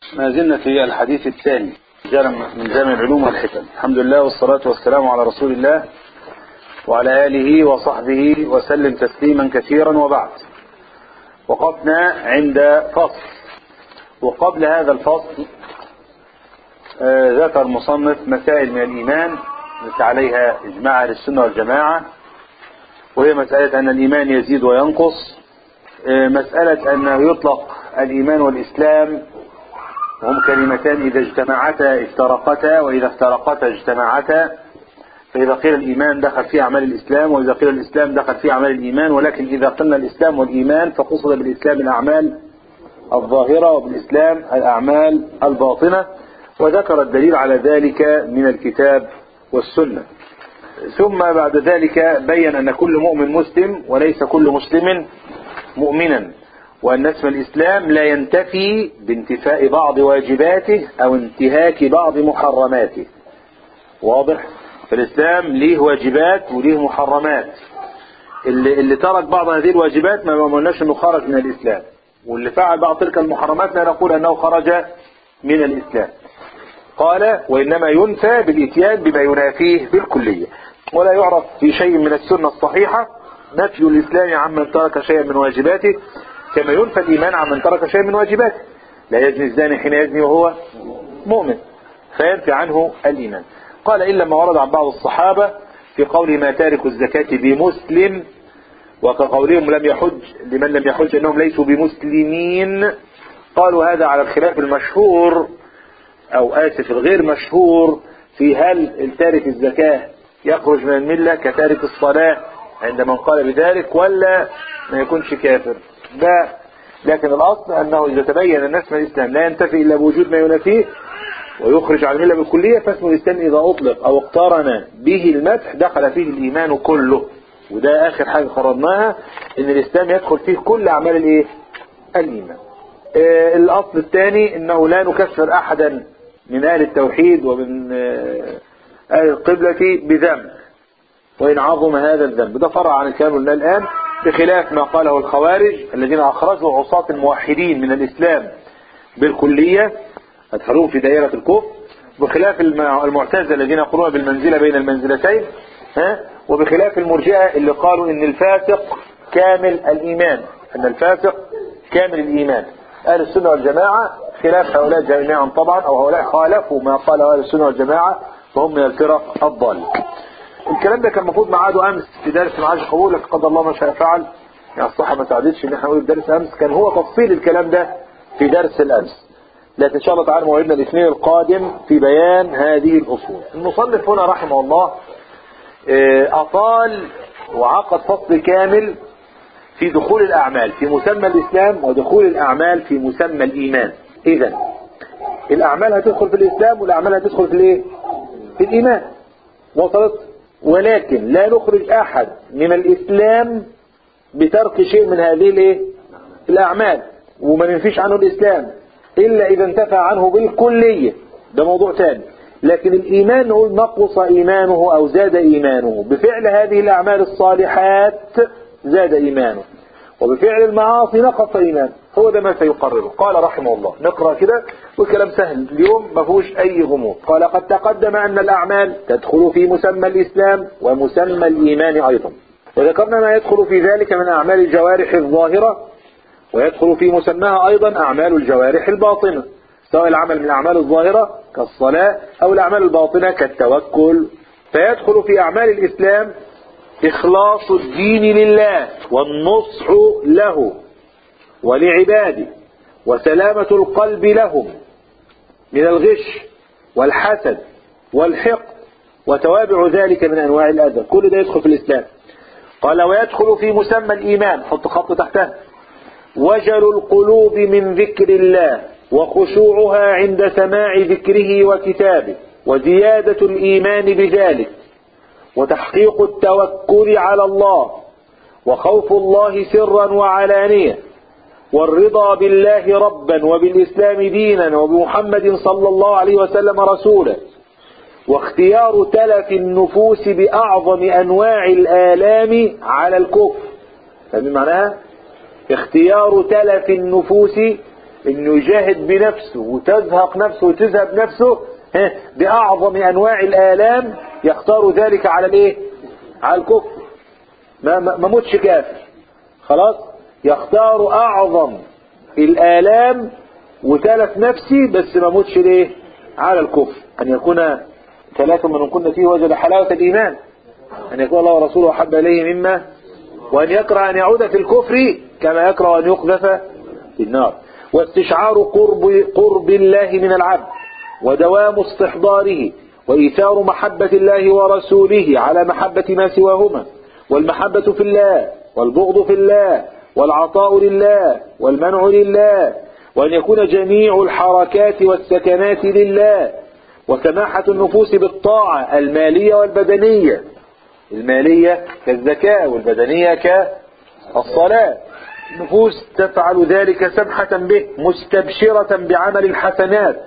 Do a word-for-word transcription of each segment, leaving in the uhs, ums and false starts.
ما زلنا في الحديث الثاني من جامع العلوم والحكم. الحمد لله والصلاة والسلام على رسول الله وعلى آله وصحبه وسلم تسليما كثيرا، وبعد. وقفنا عند فصل، وقبل هذا الفصل آه ذكر مصنف مسائل من الإيمان التي عليها إجماع أهل السنة والجماعة، وهي مسألة أن الإيمان يزيد وينقص، آه مسألة أنه يطلق الإيمان والإسلام وهم كلمتان إذا اجتمعتا افترقتا، وإذا افترقتا اجتمعتا. فإذا قيل الإيمان دخل في أعمال الإسلام، وإذا قيل الإسلام دخل في أعمال الإيمان، ولكن إذا قلنا الإسلام والإيمان فقصد بالإسلام الأعمال الظاهرة وبالإسلام الأعمال الباطنة، وذكر الدليل على ذلك من الكتاب والسنة. ثم بعد ذلك بين أن كل مؤمن مسلم وليس كل مسلم مؤمنا، وأن اسم الإسلام لا ينتفي بانتفاء بعض واجباته أو انتهاك بعض محرماته. واضح؟ فالإسلام ليه واجبات وليه محرمات. اللي, اللي ترك بعض هذه الواجبات ما قلناش أنه خرج من الإسلام، واللي فعل بعض تلك المحرمات لا نقول أنه خرج من الإسلام. قال: وإنما ينفى بالإتيان بما ينافيه بالكلية، ولا يعرف في شيء من السنة الصحيحة نفي الإسلام عمن ترك شيئا من واجباته، كما ينفى الإيمان عمن ترك شيئا من واجباته. لا يزني الزاني حين يزني وهو مؤمن، فينفي عنه الإيمان. قال: إلا ما ورد عن بعض الصحابة في قوله ما تارك الزكاة بمسلم، وكقولهم لم يحج لمن لم يحج أنهم ليسوا بمسلمين. قالوا هذا على الخلاف المشهور أو آسف الغير مشهور في هل التارك الزكاة يخرج من الملة كتارك الصلاة عند من قال بذلك، ولا ما يكونش كافر. ده لكن الأصل أنه إذا تبين أن اسم الإسلام لا ينتفي إلا بوجود ما ينافيه ويخرج عن الملة بالكلية، فاسم الإسلام إذا أطلق أو اقترن به المدح دخل فيه الإيمان كله. وده آخر حاجة قررناها، إن الإسلام يدخل فيه كل أعمال الإيه؟ الإيمان. آه الأصل الثاني أنه لا نكفر أحدا من أهل التوحيد ومن آه أهل القبلة بذنب وإن عظم هذا الذنب. ده فرع عن الكلام قلنا الآن، بخلاف ما قاله الخوارج الذين أخرجوا عصاة الموحدين من الإسلام بالكلية أدخلوه في دائرة الكفر، بخلاف المعتزلة الذين يقولون بالمنزلة بين المنزلتين، ها؟ وبخلاف المرجئة اللي قالوا إن الفاسق كامل الإيمان، أن الفاسق كامل الإيمان. أهل السنة والجماعة خلاف هؤلاء جميعا طبعا، أو هؤلاء خالفوا ما قاله أهل السنة والجماعة وهم من الفرق الضالة. الكلام ده كان المفروض معاده أمس في درس معاش قبول، لكن قدر الله ما شاء فعل، يعني الصحة ما ساعدتش إن احنا نقول الدرس أمس. كان هو تفصيل الكلام ده في درس الأمس، لكن إن شاء الله تعالى موعدنا الاثنين القادم في بيان هذه الأصول. المصنف هنا رحمه الله أطال وعقد فصل كامل في دخول الأعمال في مسمى الإسلام ودخول الأعمال في مسمى الإيمان. إذن الأعمال هتدخل في الإسلام والأعمال هتدخل في الإيه؟ في الإيمان. وصلت؟ ولكن لا نخرج أحد من الإسلام بترك شيء من هذه الإيه؟ الأعمال، وما ننفيش عنه الإسلام إلا إذا انتفع عنه بالكلية، ده موضوع ثاني. لكن الإيمان نقول نقص إيمانه أو زاد إيمانه بفعل هذه الأعمال الصالحات، زاد إيمانه، وبفعل المعاصي نقص إيمانه. هو ده ما سيقرره. قال رحمه الله، نقرأ كده والكلام سهل اليوم ما فيهوش أي غموض. قال قد تقدم أن الأعمال تدخل في مسمى الإسلام ومسمى الإيمان أيضا، وذكرنا ما يدخل في ذلك من أعمال الجوارح الظاهرة، ويدخل في مسماها أيضا أعمال الجوارح الباطنة، سواء العمل من الأعمال الظاهرة كالصلاة أو الأعمال الباطنة كالتوكل. فيدخل في أعمال الإسلام إخلاص الدين لله والنصح له ولعباده وسلامة القلب لهم من الغش والحسد والحقد وتوابع ذلك من أنواع الأذى. كل ده يدخل في الإسلام. قال ويدخل في مسمى الإيمان، حط خط تحته، وجل القلوب من ذكر الله وخشوعها عند سماع ذكره وكتابه وزيادة الإيمان بذلك وتحقيق التوكل على الله وخوف الله سرا وعلانية والرضا بالله ربا وبالإسلام دينا وبمحمد صلى الله عليه وسلم رسولا واختيار تلف النفوس بأعظم أنواع الآلام على الكفر. فمن معناها اختيار تلف النفوس انه يجاهد بنفسه وتزهق نفسه وتذهب نفسه بأعظم أنواع الآلام، يختار ذلك على الايه؟ على الكفر. ما ما موتش كافر خلاص، يختار أعظم الآلام وتلف نفسي بس ما موتش ليه؟ على الكفر. أن يكون ثلاث من كنا فيه وجد حلاوة الإيمان، أن يكون الله ورسوله أحب إليه مما، وأن يكره أن يعود في الكفر كما يكره أن يقذف في النار. واستشعار قرب, قرب الله من العبد ودوام استحضاره وإيثار محبة الله ورسوله على محبة ما سواهما، والمحبة في الله والبغض في الله والعطاء لله والمنع لله، وأن يكون جميع الحركات والسكنات لله، وسماحة النفوس بالطاعة المالية والبدنية، المالية كالزكاة والبدنية كالصلاة. النفوس تفعل ذلك سمحة به مستبشرة بعمل الحسنات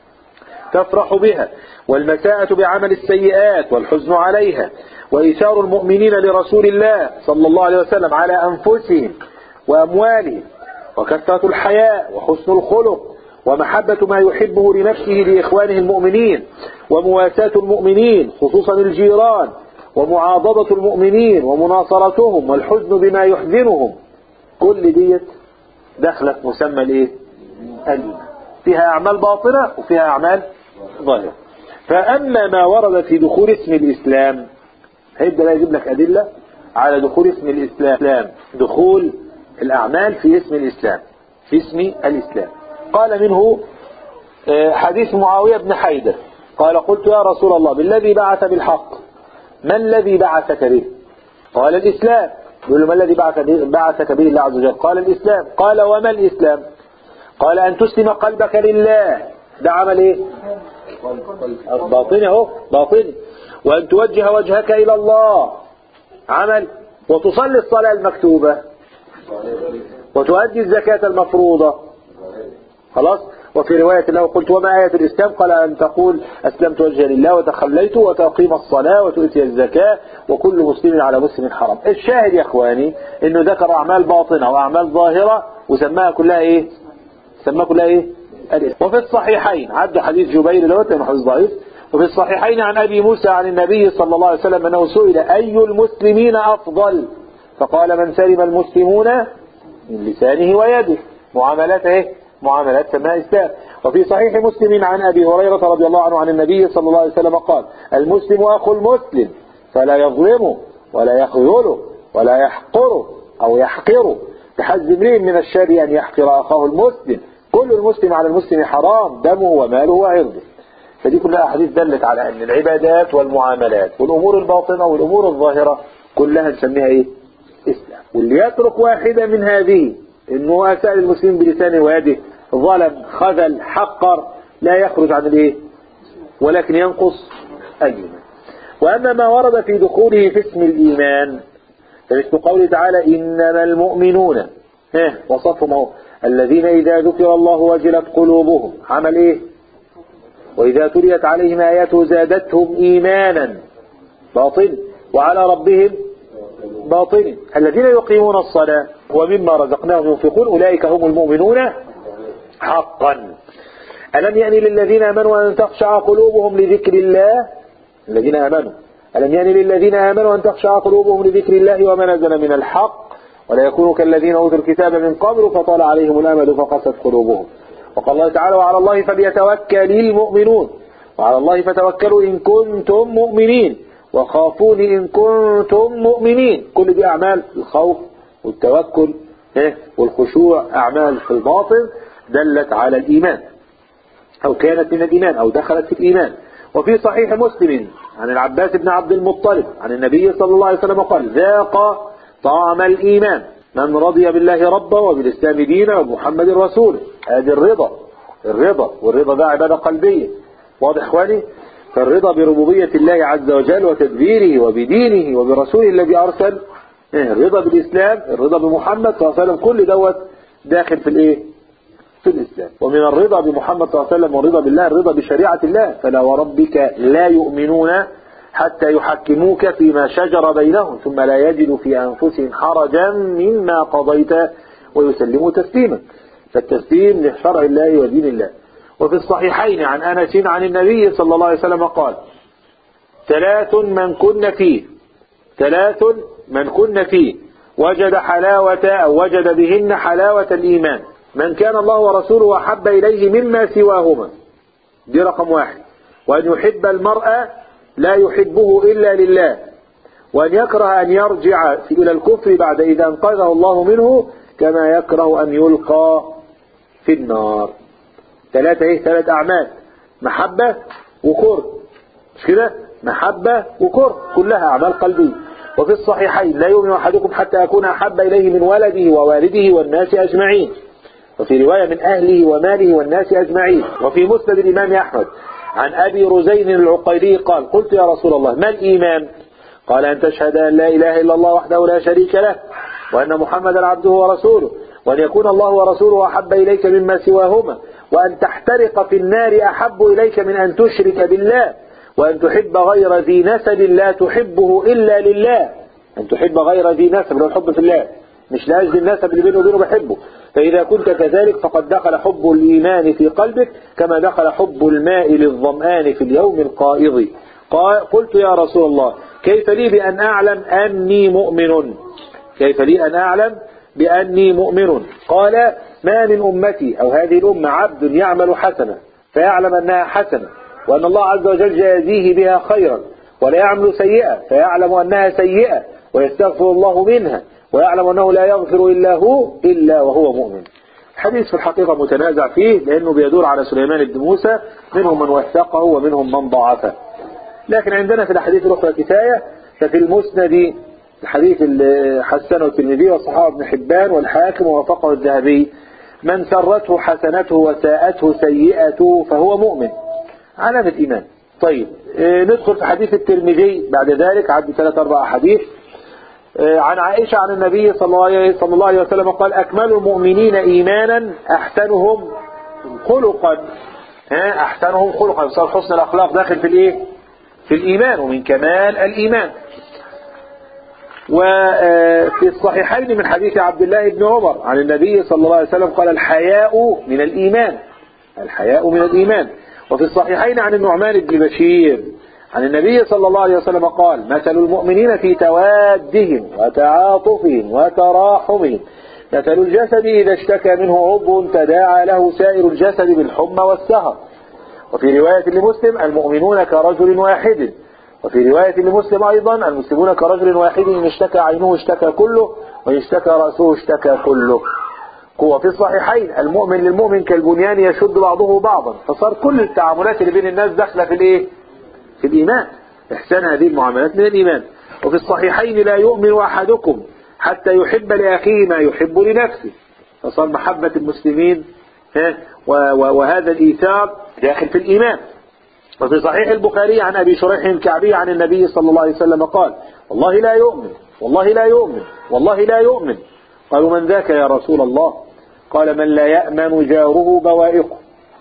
تفرح بها، والمساءة بعمل السيئات والحزن عليها، وإيثار المؤمنين لرسول الله صلى الله عليه وسلم على أنفسهم وأموالهم، وكثرة الحياء وحسن الخلق، ومحبة ما يحبه لنفسه لإخوانه المؤمنين، ومواساة المؤمنين خصوصا الجيران، ومعاضدة المؤمنين ومناصرتهم، والحزن بما يحزنهم. كل ديت دخلت مسمى الايه؟ الإيمان. فيها أعمال باطنة وفيها أعمال ظاهرة. فأما ما ورد في دخول اسم الإسلام، هيبدأ لا يجيب لك أدلة على دخول اسم الإسلام، دخول الأعمال في اسم الإسلام، في اسم الإسلام. قال منه حديث معاوية بن حيدة قال قلت يا رسول الله بالذي بعث بالحق ما الذي بعثك به؟ قال الإسلام. يقول له ما الذي بعثك به الله عز وجل؟ قال الإسلام. قال وما الإسلام؟ قال أن تسلم قلبك لله، ده عمل ايه؟ باطني اهو، باطني. وأن توجه وجهك إلى الله، عمل. وتصلي الصلاة المكتوبة، وتؤدي الزكاة المفروضة، خلاص. وفي رواية له قلت وما آية الإسلام؟ قال أن تقول أسلمت وجهي لله وتخليت وتقيم الصلاة وتؤتي الزكاة وكل مسلم على مسلم حرام. الشاهد يا إخواني إنه ذكر أعمال باطنة وأعمال ظاهرة وسماها كلها إيه؟ سماها كلها إيه؟ الإسلام. وفي الصحيحين عد حديث جبير لوت من حديث ضعيف. وفي الصحيحين عن أبي موسى عن النبي صلى الله عليه وسلم أنه سئل أي المسلمين أفضل؟ فقال من سلم المسلمون من لسانه ويده. معاملات إيه؟ معاملات سماء إسلام. وفي صحيح مسلم عن أبي هريرة رضي الله عنه عن النبي صلى الله عليه وسلم قال المسلم أخو المسلم فلا يظلمه ولا يخذله ولا يحقره أو يحقره، بحز امرئ من الشر أن يحقر أخاه المسلم، كل المسلم على المسلم حرام دمه وماله وعرضه. فدي كلها أحاديث دلت على أن العبادات والمعاملات والأمور الباطنة والأمور الظاهرة كلها نسميها إيه؟ إسلام. واللي يترك واحدة من هذه إنه أساء المسلم بلسانه ويده، ظلم، خذل، حقر، لا يخرج عن الإيه؟ ولكن ينقص الإيمان. وأما ما ورد في دخوله في اسم الإيمان فمثل قوله تعالى إنما المؤمنون، ها وصفهم اهو الذين إذا ذكر الله وجلت قلوبهم، عمل إيه؟ وإذا تليت عليهم آياته زادتهم إيمانا، باطن، وعلى ربهم باطن. الذين يقيمون الصلاة ومما رزقناهم ينفقون أولئك هم المؤمنون حقا. ألم يعني للذين آمنوا أن تخشع قلوبهم لذكر الله؟ الذين آمنوا ألم يعني للذين آمنوا أن تخشع قلوبهم لذكر الله وما نزل من الحق ولا يكونوا كالذين أوتوا الكتاب من قبل فطال عليهم الأمد فقست قلوبهم. وقال الله تعالى وعلى الله فليتوكل المؤمنون، وعلى الله فتوكلوا إن كنتم مؤمنين وخافون إن كنتم مؤمنين. كل دي أعمال الخوف والتوكل والخشوع، أعمال في الباطن دلت على الإيمان أو كانت من الإيمان أو دخلت في الإيمان. وفي صحيح مسلم عن العباس بن عبد المطلب عن النبي صلى الله عليه وسلم قال ذاق طعم الإيمان من رضي بالله ربا وبالإسلام دينا ومحمد رسوله. هذه الرضا، الرضا والرضا ده عبادة قلبية، واضح إخواني؟ فالرضا بربوبية الله عز وجل وتدبيره وبدينه وبرسوله الذي أرسل، الرضا بالإسلام، الرضا بمحمد صلى الله عليه وسلم، كل دوت داخل في الإيه؟ في الإسلام. ومن الرضا بمحمد صلى الله عليه وسلم والرضا بالله الرضا بشريعة الله. فلا وربك لا يؤمنون حتى يحكموك فيما شجر بينهم ثم لا يجدوا في أنفسهم حرجا مما قضيت ويسلموا تسليما. فالتسليم لشرع الله ودين الله. وفي الصحيحين عن أنس عن النبي صلى الله عليه وسلم قال: ثلاث من كن فيه ثلاث من كن فيه وجد حلاوة أو وجد بهن حلاوة الإيمان: من كان الله ورسوله أحب إليه مما سواهما، دي رقم واحد. وأن يحب المرأة لا يحبه إلا لله، وأن يكره أن يرجع إلى الكفر بعد إذا أنقذه الله منه، كما يكره أن يلقى في النار. ثلاثة إيه؟ ثلاث أعمال: محبة وكره، مش كده؟ محبة وكره، كلها أعمال قلبية. وفي الصحيحين: لا يؤمن أحدكم حتى يكون أحب إليه من ولده ووالده والناس أجمعين. وفي رواية: من أهله وماله والناس أجمعين. وفي مسند الإمام أحمد عن أبي رزين العقيلي قال: قلت يا رسول الله ما الإيمان؟ قال: أن تشهد أن لا إله إلا الله وحده لا شريك له، وأن محمدا عبده ورسوله، وأن يكون الله ورسوله أحب إليك مما سواهما، وأن تحترق في النار أحب إليك من أن تشرك بالله، وأن تحب غير ذي نسب لا تحبه إلا لله. أن تحب غير ذي نسب، لو الحب في الله، مش لأجل النسب اللي بينه وبينه بحبه. فإذا كنت كذلك فقد دخل حب الإيمان في قلبك كما دخل حب الماء للظمآن في اليوم القائض. قلت يا رسول الله كيف لي بأن أعلم أني مؤمن؟ كيف لي أن أعلم بأني مؤمن؟ قال: ما من أمتي أو هذه الأمة عبد يعمل حسنة فيعلم أنها حسنة وأن الله عز وجل جازيه بها خيرا، ولا يعمل سيئة فيعلم أنها سيئة ويستغفر الله منها، ويعلم أنه لا يغفر إلا هو إلا وهو مؤمن. الحديث في الحقيقة متنازع فيه، لأنه بيدور على سليمان بن موسى، منهم من وثقه ومنهم من ضعفه. لكن عندنا في الحديث الأخرى كفاية. ففي المسند الحديث اللي حسنه الترمذي وصححه ابن حبان والحاكم ووافقه الذهبي: من سرته حسنته وساءته سيئته فهو مؤمن، علامة إيمان. طيب ندخل في حديث الترمذي بعد ذلك، عد ثلاث أربع حديث. عن عائشة عن النبي صلى الله عليه وسلم قال: أكمل المؤمنين إيمانا أحسنهم خلقا. أحسنهم خلقا، صار حسن الأخلاق داخل في الإيه؟ في الإيمان، ومن كمال الإيمان. وفي الصحيحين من حديث عبد الله بن عمر عن النبي صلى الله عليه وسلم قال: الحياء من الإيمان، الحياء من الإيمان. وفي الصحيحين عن النعمان بن بشير عن النبي صلى الله عليه وسلم قال: مثل المؤمنين في توادهم وتعاطفهم وتراحمهم مثل الجسد إذا اشتكى منه عضو تداعى له سائر الجسد بالحمى والسهر. وفي رواية لمسلم: المؤمنون كرجل واحد. وفي رواية لمسلم أيضا: المسلمون كرجل واحد، إن اشتكى عينه اشتكى كله، وإن اشتكى رأسه اشتكى كله. وفي الصحيحين: المؤمن للمؤمن كالبنيان يشد بعضه بعضا. فصار كل التعاملات اللي بين الناس داخله في الايه؟ في الإيمان. إحسان هذه المعاملات من الإيمان. وفي الصحيحين: لا يؤمن أحدكم حتى يحب لأخيه ما يحب لنفسه. فصار محبة المسلمين وهذا الإيثار داخل في الإيمان. وفي صحيح البخاري عن أبي شريح الكعبي عن النبي صلى الله عليه وسلم قال: والله لا يؤمن، والله لا يؤمن، والله لا يؤمن. قالوا: من ذاك يا رسول الله؟ قال: من لا يأمن جاره بوائقه.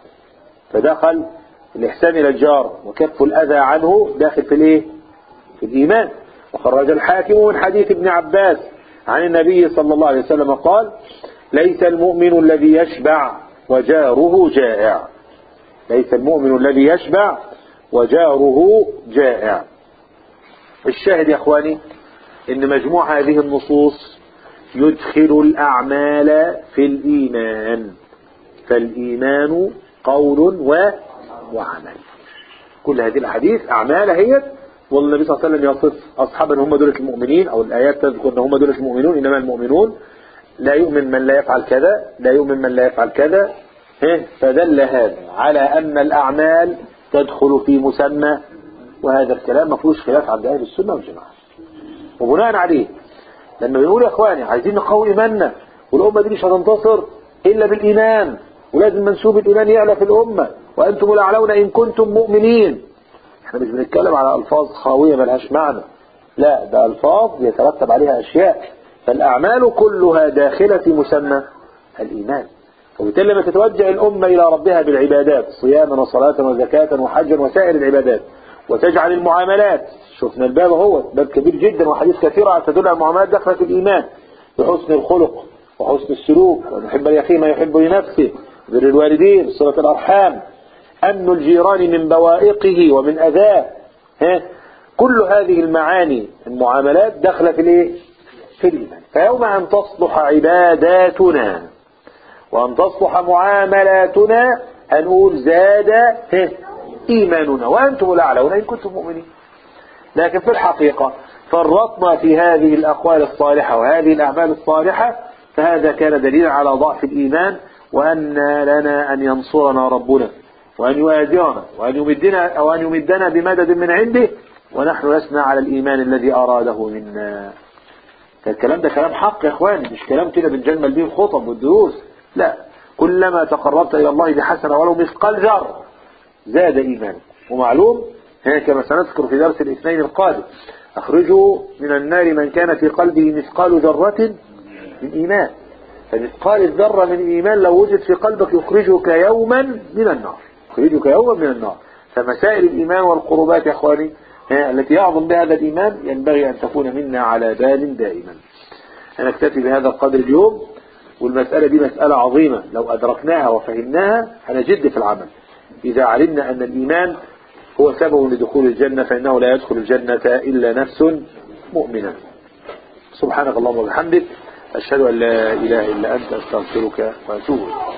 فدخل الإحسان إلى الجار وكف الأذى عنه داخل في الإيه؟ في الإيمان. وخرج الحاكم من حديث ابن عباس عن النبي صلى الله عليه وسلم قال: ليس المؤمن الذي يشبع وجاره جائع. ليس المؤمن الذي يشبع وجاره جائع. الشاهد يا أخواني إن مجموع هذه النصوص يدخل الأعمال في الإيمان. فالإيمان قول وعمل. كل هذه الحديث أعمال هي، والنبي صلى الله عليه وسلم يصف أصحابا هم دولة المؤمنين، أو الآيات تذكر أن هم دولة المؤمنون. إنما المؤمنون لا يؤمن من لا يفعل كذا، لا يؤمن من لا يفعل كذا. فدل هذا على أن الأعمال تدخل في مسمى، وهذا الكلام ما فيهوش خلاف عند أهل السنة والجماعة. وبناء عليه لما بنقول يا إخواني عايزين نقوي إيماننا، والأمة دي مش هتنتصر إلا بالإيمان، ولازم منسوب الإيمان يعلى في الأمة، وأنتم الأعلون إن كنتم مؤمنين. احنا مش بنتكلم على ألفاظ خاوية ملهاش معنى، لا، ده ألفاظ يترتب عليها أشياء. فالأعمال كلها داخلة في مسمى الإيمان. وبالتالي لما تتوجه الأمة إلى ربها بالعبادات صياما وصلاة وزكاة وحجا وسائر العبادات، وتجعل المعاملات، شفنا الباب هو باب كبير جدا وحديث كثيرة تدل على المعاملات داخلة في الإيمان، بحسن الخلق وحسن السلوك، وأن يحب لأخيه ما يحب لنفسه، بر الوالدين، صلة الأرحام، أمن الجيران من بوائقه ومن أذاه. ها؟ كل هذه المعاني المعاملات داخلة في الايه؟ في الإيمان. فيوم أن تصلح عباداتنا وأن تصلح معاملاتنا هنقول زاد إيماننا وأنتم الأعلون إن كنتم مؤمنين. لكن في الحقيقة فرطنا في هذه الأقوال الصالحة وهذه الأعمال الصالحة، فهذا كان دليلا على ضعف الإيمان، وأن لنا أن ينصرنا ربنا وأن يؤازرنا وأن يمدنا أو أن يمدنا بمدد من عنده ونحن لسنا على الإيمان الذي أراده منا. فالكلام ده كلام حق يا إخواني، مش كلام كده بنجمل به الخطب والدروس، لا، كلما تقربت إلى الله بحسنة ولو مثقال ذرة زاد إيمانك. ومعلوم كما سنذكر في درس الاثنين القادم، أخرجوا من النار من كان في قلبه مثقال ذرة من إيمان. فمثقال الذرة من إيمان لو وجد في قلبك يخرجك يوما من النار، يخرجك يوما من النار. فمسائل الإيمان والقربات يا أخواني التي يعظم بها هذا الإيمان ينبغي أن تكون منا على بال دائما. أنا أكتفي بهذا القدر اليوم، والمسألة دي مسألة عظيمة، لو أدركناها وفهمناها هنجد في العمل. إذا علمنا أن الإيمان هو سبب لدخول الجنة فإنه لا يدخل الجنة إلا نفس مؤمنة. سبحانك اللهم وبحمدك، أشهد أن لا إله إلا أنت، أستغفرك وأتوب إليك.